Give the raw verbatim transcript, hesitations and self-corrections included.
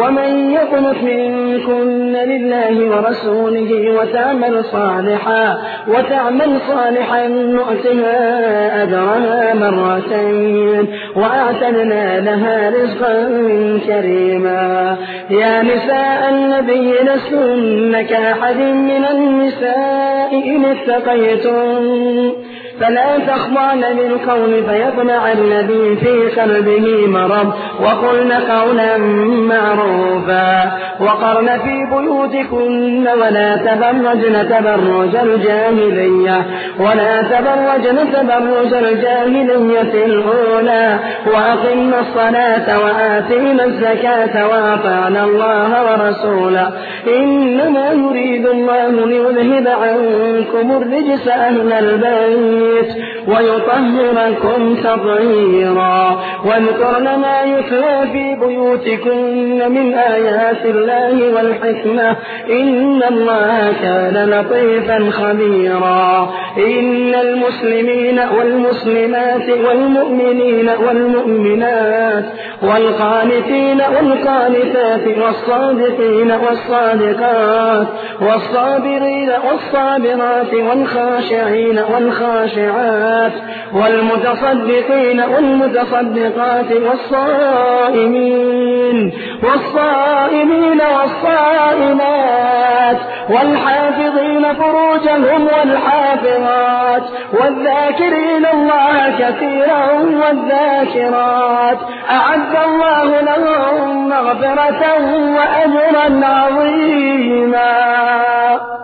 ومن يقنت منكن لله ورسوله وتعمل صالحا وتعمل صالحا نؤتها أجرها مرتين وأعتدنا لها رزقا كريما. يا نساء النبي لستن كأحد من النساء إن اتقيتن فلا تخضعن بالقول فيطمع الذي في قلبه مرض وقلن قولا معروفا وقرن في بيوتكن ولا تبرجن تبرج الجاهلية ولا تبرجن تبرج الجاهلية الأولى وأقمنا الصلاة وآتينا الزكاة وأطعنا الله ورسوله إنما يريد الله ليذهب عنكم الرجس أهل البيت ويطهركم تطهيرا. واذكرن ما يتلى في بيوتكن من آيات الله والحكمة إن الله كان لطيفا خبيرا. إن المسلمين والمسلمات والمؤمنين والمؤمنات والقانتين والقانتات والصادقين والصادقات والصابرين والصابرات والخاشعين والخاشعات والمتصدقين والمتصدقات والصائمين والصائمين والصائمات والحافظين فروجهم والحافظات والذاكرين الله كثيرا والذاكرات أعد الله لهم مغفرة وأجرا عظيما.